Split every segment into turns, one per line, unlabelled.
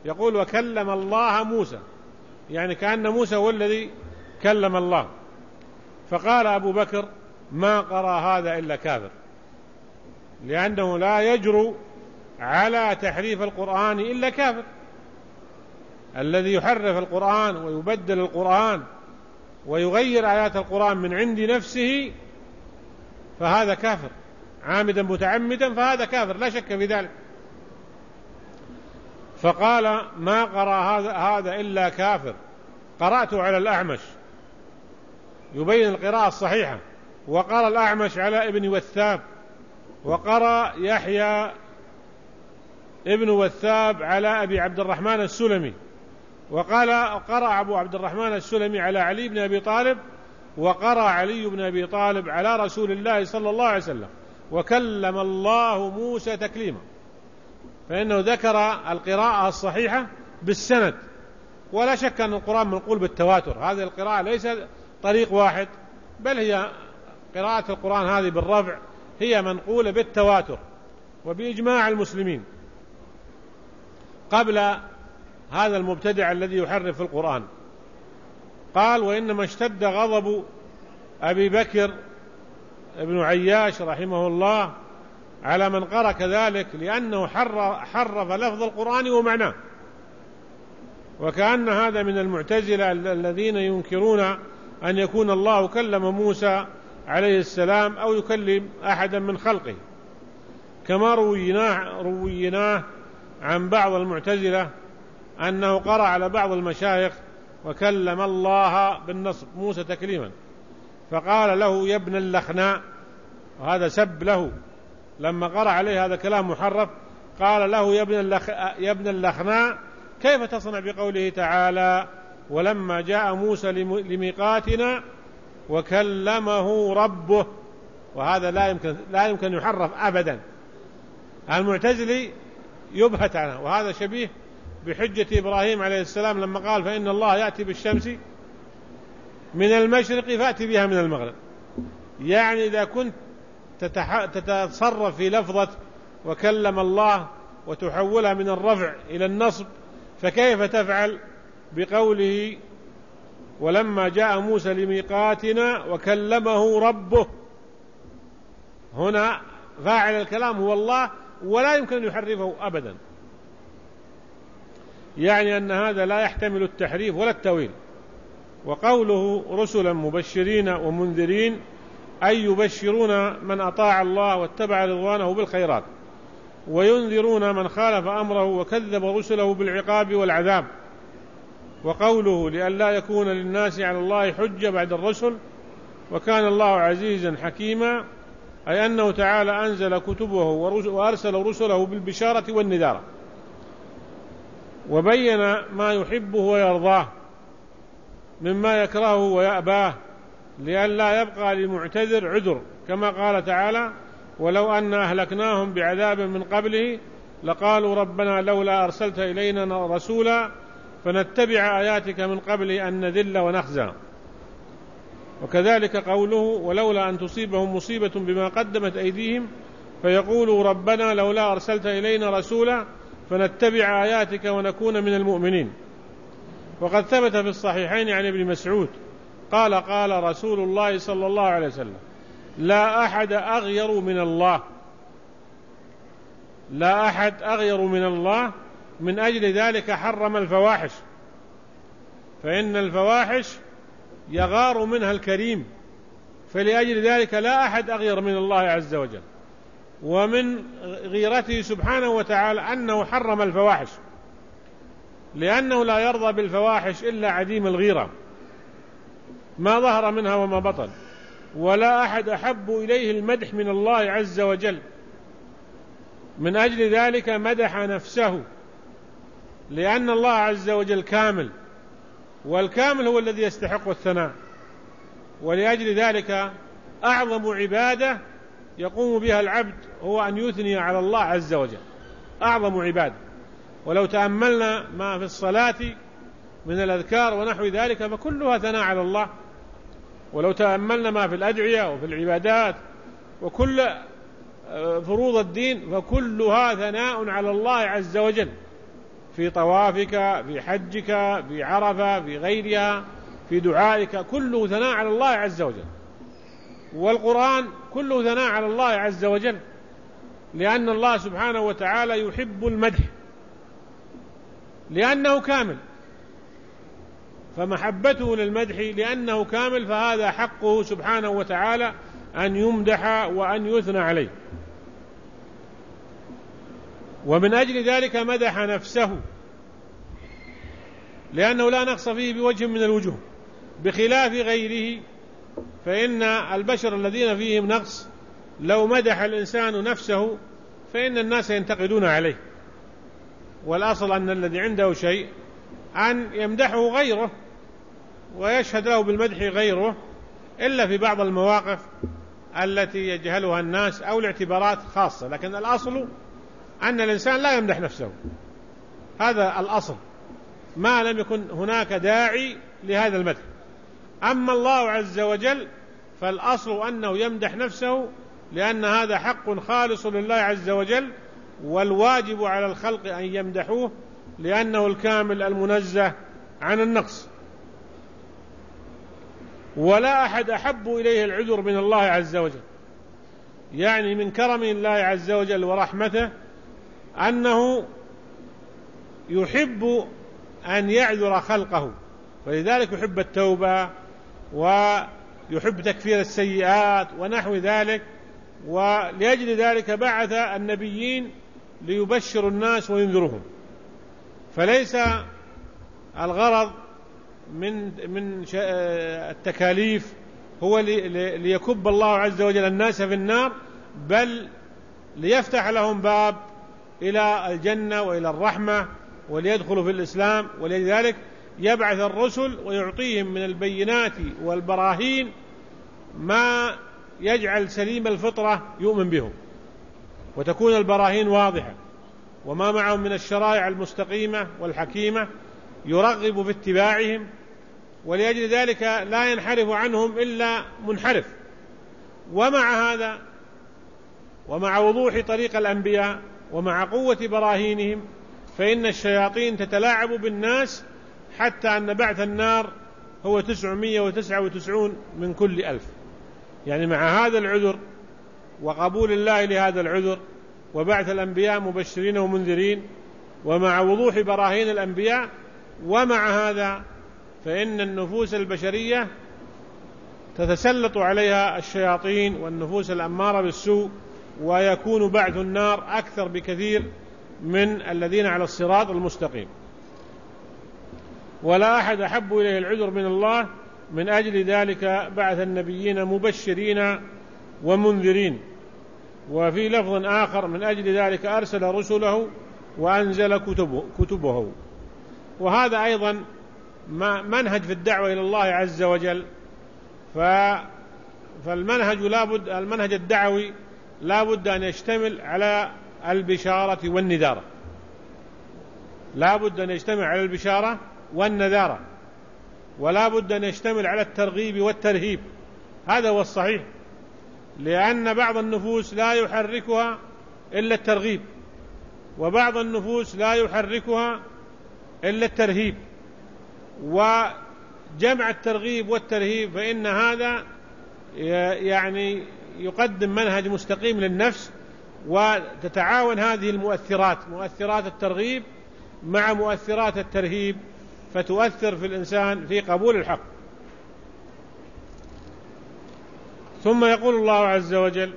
يقول وكلم الله موسى، يعني كأن موسى هو الذي كلم الله. فقال أبو بكر ما قرأ هذا إلا كافر، لأنه لا يجرؤ على تحريف القرآن إلا كافر. الذي يحرف القرآن ويبدل القرآن ويغير آيات القرآن من عند نفسه فهذا كافر عامدا متعمدا، فهذا كافر لا شك في ذلك. فقال ما قرأ هذا إلا كافر. قرأته على الأعمش يبين القراءة الصحيحة، وقرأ الأعمش على ابن وثاب، وقرأ يحيى ابن وثاب على أبي عبد الرحمن السلمي، وقرأ أبو عبد الرحمن السلمي على علي بن أبي طالب، وقرأ علي بن أبي طالب على رسول الله صلى الله عليه وسلم وكلم الله موسى تكليما. فإنه ذكر القراءة الصحيحة بالسند، ولا شك أن القرآن منقول بالتواتر. هذه القراءة ليس طريق واحد، بل هي قراءة القرآن هذه بالرفع هي منقولة بالتواتر وبإجماع المسلمين قبل هذا المبتدع الذي يحرف القرآن. قال وإنما اشتد غضب أبي بكر ابن عياش رحمه الله على من قرأ كذلك، لأنه حرف لفظ القرآن ومعناه. وكأن هذا من المعتزلة الذين ينكرون أن يكون الله كلم موسى عليه السلام أو يكلم أحدا من خلقه، كما رويناه عن بعض المعتزلة أنه قرأ على بعض المشايخ وكلم الله بالنصب موسى تكليما، فقال له يا ابن اللخناء، وهذا سب له لما قرأ عليه هذا كلام محرف. قال له يا ابن اللخناء كيف تصنع بقوله تعالى ولما جاء موسى لميقاتنا وكلمه ربه، وهذا لا يمكن يحرف أبدا. المعتزلي يبهت عنه، وهذا شبيه بحجة إبراهيم عليه السلام لما قال فإن الله يأتي بالشمس من المشرق فأتي بها من المغرب. يعني إذا كنت تتصرف في لفظة وكلم الله وتحولها من الرفع إلى النصب، فكيف تفعل بقوله ولما جاء موسى لميقاتنا وكلمه ربه؟ هنا فاعل الكلام هو الله، ولا يمكن أن يحرفه أبدا. يعني أن هذا لا يحتمل التحريف ولا التأويل. وقوله رسلا مبشرين ومنذرين أي يبشرون من أطاع الله واتبع رضوانه بالخيرات، وينذرون من خالف أمره وكذب رسله بالعقاب والعذاب. وقوله لئلا يكون للناس على الله حجة بعد الرسل وكان الله عزيزا حكيما، أي أنه تعالى أنزل كتبه وأرسل رسله بالبشارة والنذارة، وبين ما يحبه ويرضاه مما يكرهه ويأباه، لئلا يبقى لمعتذر عذر، كما قال تعالى ولو أن أهلكناهم بعذاب من قبله لقالوا ربنا لولا أرسلت إلينا رسولا فنتبع آياتك من قبل أن نذل ونخزى. وكذلك قوله ولولا أن تصيبهم مصيبة بما قدمت أيديهم فيقولوا ربنا لولا أرسلت إلينا رسولا فنتبع آياتك ونكون من المؤمنين. وقد ثبت في الصحيحين عن ابن مسعود قال قال رسول الله صلى الله عليه وسلم لا أحد أغير من الله، لا أحد أغير من الله، من أجل ذلك حرم الفواحش، فإن الفواحش يغار منها الكريم، فلأجل ذلك لا أحد أغير من الله عز وجل. ومن غيرته سبحانه وتعالى أنه حرم الفواحش، لأنه لا يرضى بالفواحش إلا عديم الغيرة ما ظهر منها وما بطن، ولا أحد أحب إليه المدح من الله عز وجل، من أجل ذلك مدح نفسه، لأن الله عز وجل كامل، والكامل هو الذي يستحق الثناء. ولأجل ذلك أعظم عبادة يقوم بها العبد هو أن يثني على الله عز وجل، أعظم عبادة. ولو تأملنا ما في الصلاة من الأذكار ونحو ذلك فكلها ثناء على الله، ولو تأملنا ما في الأدعية وفي العبادات وكل فروض الدين فكلها ثناء على الله عز وجل. في طوافك، في حجك، في عرفة، في غيرها، في دعائك، كله ثناء على الله عز وجل. والقرآن كله ثناء على الله عز وجل، لأن الله سبحانه وتعالى يحب المدح لأنه كامل، فمحبته للمدح لأنه كامل، فهذا حقه سبحانه وتعالى أن يمدح وأن يثنى عليه. ومن أجل ذلك مدح نفسه، لأنه لا نقص فيه بوجه من الوجوه، بخلاف غيره، فإن البشر الذين فيهم نقص لو مدح الإنسان نفسه فإن الناس ينتقدون عليه، والأصل أن الذي عنده شيء أن يمدحه غيره ويشهد له بالمدح غيره، إلا في بعض المواقف التي يجهلها الناس أو الاعتبارات خاصة، لكن الأصل أن الإنسان لا يمدح نفسه، هذا الأصل ما لم يكن هناك داعي لهذا المدح. أما الله عز وجل فالأصل أنه يمدح نفسه، لأن هذا حق خالص لله عز وجل، والواجب على الخلق أن يمدحوه لأنه الكامل المنزه عن النقص. ولا أحد أحب إليه العذر من الله عز وجل، يعني من كرم الله عز وجل ورحمته أنه يحب أن يعذر خلقه، ولذلك يحب التوبة ويحب تكفير السيئات ونحو ذلك. ولأجل ذلك بعث النبيين ليبشروا الناس وينذرهم. فليس الغرض من التكاليف هو ليكب الله عز وجل الناس في النار، بل ليفتح لهم باب إلى الجنة وإلى الرحمة وليدخلوا في الإسلام. ولذلك يبعث الرسل ويعطيهم من البينات والبراهين ما يجعل سليم الفطرة يؤمن بهم، وتكون البراهين واضحة، وما معهم من الشرائع المستقيمة والحكيمة يرغب في اتباعهم، ولأجل ذلك لا ينحرف عنهم إلا منحرف. ومع هذا ومع وضوح طريق الأنبياء ومع قوة براهينهم فإن الشياطين تتلاعب بالناس، حتى أن بعث النار هو 999 من كل 1000. يعني مع هذا العذر وقبول الله لهذا العذر وبعث الأنبياء مبشرين ومنذرين، ومع وضوح براهين الأنبياء، ومع هذا فإن النفوس البشرية تتسلط عليها الشياطين والنفوس الأمارة بالسوء، ويكون بعث النار أكثر بكثير من الذين على الصراط المستقيم. ولا أحد أحب إليه العذر من الله، من أجل ذلك بعث النبيين مبشرين ومنذرين. وفي لفظ آخر من أجل ذلك أرسل رسله وأنزل كتبه. وهذا أيضا منهج في الدعوة إلى الله عز وجل. المنهج الدعوي لا بد أن يشتمل على البشارة والنذارة، لا بد أن يجتمع على البشارة والنذارة، ولا بد أن يشتمل على الترغيب والترهيب. هذا هو الصحيح، لأن بعض النفوس لا يحركها إلا الترغيب، وبعض النفوس لا يحركها إلا الترهيب. وجمع الترغيب والترهيب فإن هذا يعني يقدم منهج مستقيم للنفس، وتتعاون هذه المؤثرات، مؤثرات الترغيب مع مؤثرات الترهيب، فتؤثر في الإنسان في قبول الحق. ثم يقول الله عز وجل: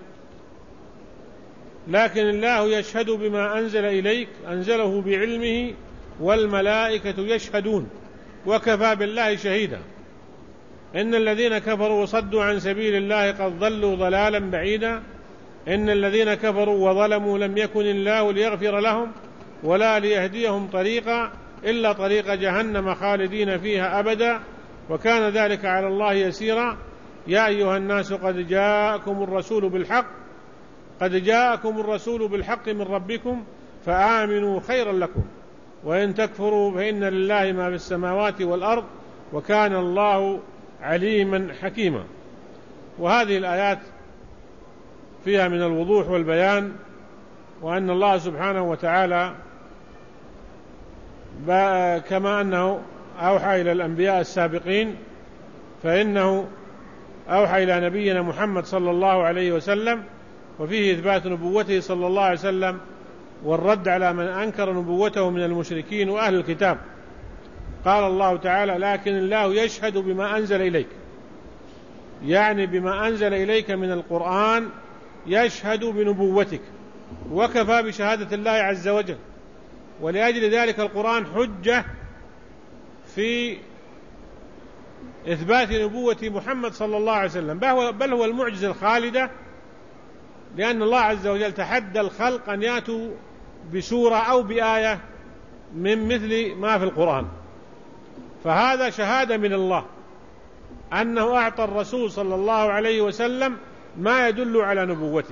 لكن الله يشهد بما أنزل إليك أنزله بعلمه والملائكة يشهدون وكفى بالله شهيدا إن الذين كفروا وصدوا عن سبيل الله قد ضلوا ضلالا بعيدا إن الذين كفروا وظلموا لم يكن الله ليغفر لهم ولا ليهديهم طريقا إلا طريق جهنم خالدين فيها أبدا وكان ذلك على الله يسيرا يا أيها الناس قد جاءكم الرسول بالحق من ربكم فآمنوا خيرا لكم وإن تكفروا فإن لله ما في السماوات والأرض وكان الله عليما حكيما. وهذه الآيات فيها من الوضوح والبيان، وأن الله سبحانه وتعالى كما أنه أوحى إلى الأنبياء السابقين، فإنه أوحى إلى نبينا محمد صلى الله عليه وسلم، وفيه إثبات نبوته صلى الله عليه وسلم والرد على من أنكر نبوته من المشركين وأهل الكتاب. قال الله تعالى: لكن الله يشهد بما أنزل إليك، يعني بما أنزل إليك من القرآن يشهد بنبوتك، وكفى بشهادة الله عز وجل. ولأجل ذلك القرآن حجة في إثبات نبوة محمد صلى الله عليه وسلم، بل هو المعجزة الخالدة، لأن الله عز وجل تحدى الخلق أن يأتوا بسورة أو بآية من مثل ما في القرآن. فهذا شهادة من الله أنه أعطى الرسول صلى الله عليه وسلم ما يدل على نبوته،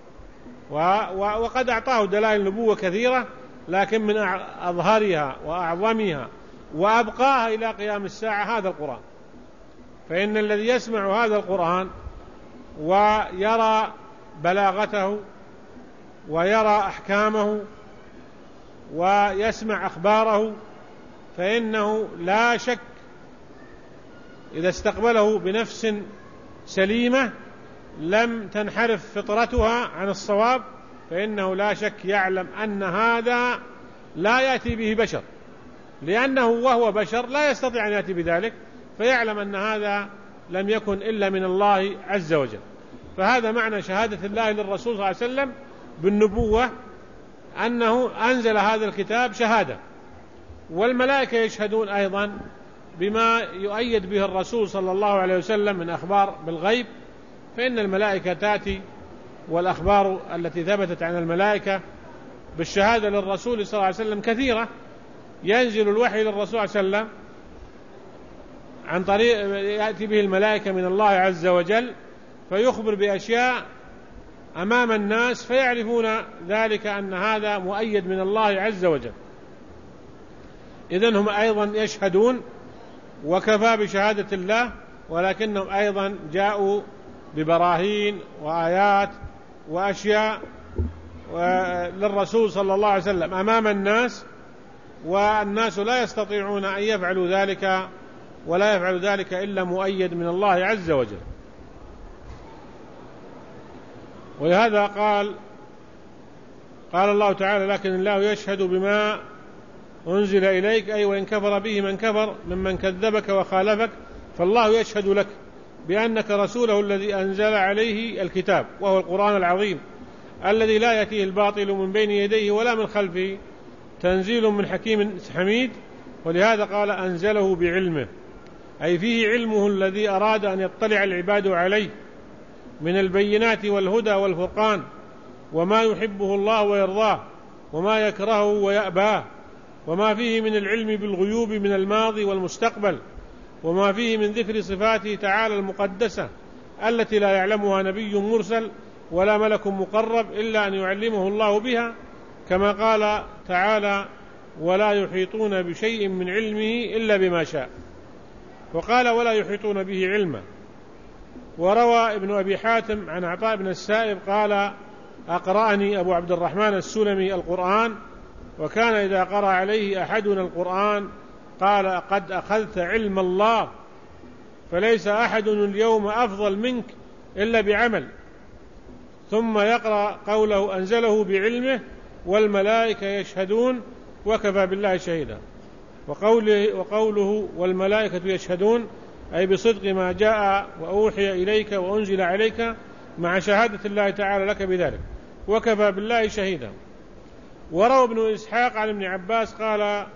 وقد أعطاه دلائل نبوة كثيرة، لكن من أظهرها وأعظمها وأبقاها إلى قيام الساعة هذا القرآن. فإن الذي يسمع هذا القرآن ويرى بلاغته ويرى أحكامه ويسمع أخباره، فإنه لا شك إذا استقبله بنفس سليمة لم تنحرف فطرتها عن الصواب، فإنه لا شك يعلم أن هذا لا يأتي به بشر، لأنه وهو بشر لا يستطيع أن يأتي بذلك، فيعلم أن هذا لم يكن إلا من الله عز وجل. فهذا معنى شهادة الله للرسول صلى الله عليه وسلم بالنبوة، أنه أنزل هذا الكتاب شهادة. والملائكة يشهدون أيضا بما يؤيد به الرسول صلى الله عليه وسلم من أخبار بالغيب، فإن الملائكة تأتي، والأخبار التي ثبتت عن الملائكة بالشهادة للرسول صلى الله عليه وسلم كثيرة. ينزل الوحي للرسول صلى الله عليه وسلم عن طريق يأتي به الملائكة من الله عز وجل، فيخبر بأشياء أمام الناس فيعرفون ذلك أن هذا مؤيد من الله عز وجل. إذن هم أيضا يشهدون، وكفى بشهادة الله، ولكنهم أيضا جاءوا ببراهين وآيات وأشياء للرسول صلى الله عليه وسلم أمام الناس، والناس لا يستطيعون أن يفعلوا ذلك، ولا يفعل ذلك إلا مؤيد من الله عز وجل. ولهذا قال الله تعالى: لكن الله يشهد بما أنزل إليك، أي وإن كفر به من كفر ممن كذبك وخالفك، فالله يشهد لك بأنك رسوله الذي أنزل عليه الكتاب، وهو القرآن العظيم الذي لا يأتيه الباطل من بين يديه ولا من خلفه، تنزيل من حكيم حميد. ولهذا قال: أنزله بعلمه، أي فيه علمه الذي أراد أن يطلع العباد عليه من البينات والهدى والفرقان، وما يحبه الله ويرضاه، وما يكرهه ويأباه، وما فيه من العلم بالغيوب من الماضي والمستقبل، وما فيه من ذكر صفاته تعالى المقدسة التي لا يعلمها نبي مرسل ولا ملك مقرب إلا أن يعلمه الله بها، كما قال تعالى: ولا يحيطون بشيء من علمه إلا بما شاء. وقال: ولا يحيطون به علما. وروى ابن أبي حاتم عن عطاء بن السائب قال: أقرأني أبو عبد الرحمن السلمي القرآن، وكان إذا قرأ عليه أحدنا القرآن قال: قد أخذت علم الله، فليس أحد اليوم أفضل منك إلا بعمل. ثم يقرأ قوله: أنزله بعلمه والملائكة يشهدون وكفى بالله شهيدا. وقوله والملائكة يشهدون، أي بصدق ما جاء وأوحي إليك وأنزل عليك، مع شهادة الله تعالى لك بذلك، وكفى بالله شهيدا. وروى ابن إسحاق عن ابن عباس قال: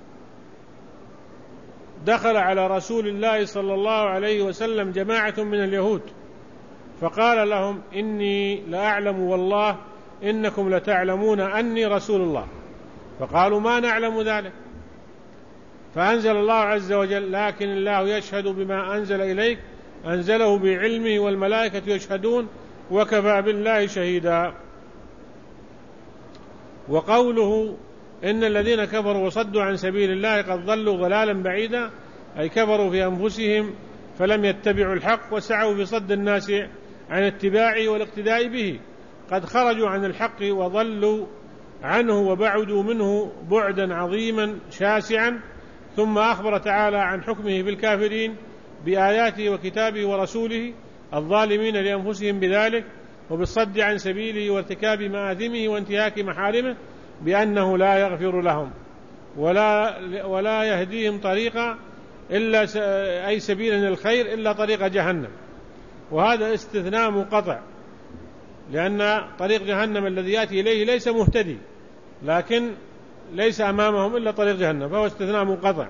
دخل على رسول الله صلى الله عليه وسلم جماعة من اليهود، فقال لهم: إني لأعلم والله إنكم لتعلمون أني رسول الله. فقالوا: ما نعلم ذلك. فأنزل الله عز وجل: لكن الله يشهد بما أنزل إليك، أنزله بعلمه والملائكة يشهدون وكفى بالله شهيدا. وقوله: إن الذين كفروا وصدوا عن سبيل الله قد ضلوا ضلالا بعيدا، أي كفروا في أنفسهم فلم يتبعوا الحق وسعوا في صد الناس عن اتباعه والاقتداء به، قد خرجوا عن الحق وضلوا عنه وبعدوا منه بعدا عظيما شاسعا. ثم أخبر تعالى عن حكمه بالكافرين بآياته وكتابه ورسوله الظالمين لأنفسهم بذلك وبالصد عن سبيله وارتكاب مآثمه وانتهاك محارمه بأنه لا يغفر لهم ولا يهديهم طريقا إلا أي سبيلا الخير إلا طريق جهنم. وهذا استثناء منقطع، لأن طريق جهنم الذي يأتي إليه ليس مهتدي، لكن ليس أمامهم إلا طريق جهنم، فهو استثناء منقطع.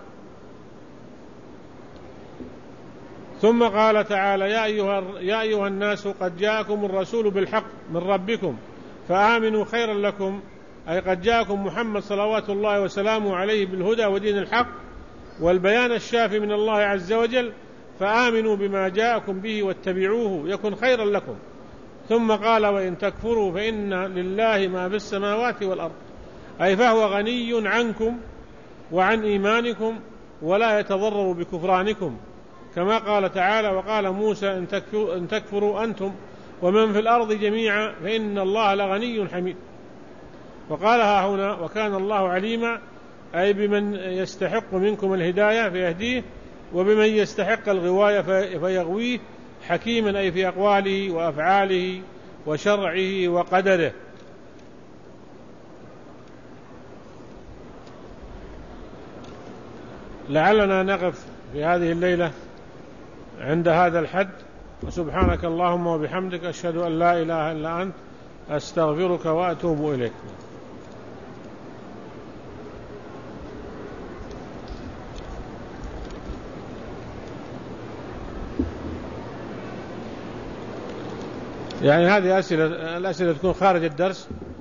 ثم قال تعالى: يا أيها الناس قد جاءكم الرسول بالحق من ربكم فآمنوا خيرا لكم، أي قد جاءكم محمد صلوات الله وسلامه عليه بالهدى ودين الحق والبيان الشافي من الله عز وجل، فآمنوا بما جاءكم به واتبعوه يكن خيرا لكم. ثم قال: وإن تكفروا فإن لله ما في السماوات والأرض، أي فهو غني عنكم وعن إيمانكم ولا يتضرر بكفرانكم، كما قال تعالى: وقال موسى إن تكفروا أنتم ومن في الأرض جميعا فإن الله لغني حميد. وقالها هنا: وكان الله عليما، أي بمن يستحق منكم الهداية فيهديه وبمن يستحق الغواية فيغويه، حكيما أي في أقواله وأفعاله وشرعه وقدره. لعلنا نقف في هذه الليلة عند هذا الحد، وسبحانك اللهم وبحمدك أشهد أن لا إله إلا أنت أستغفرك وأتوب إليك. يعني هذه الأسئلة تكون خارج الدرس.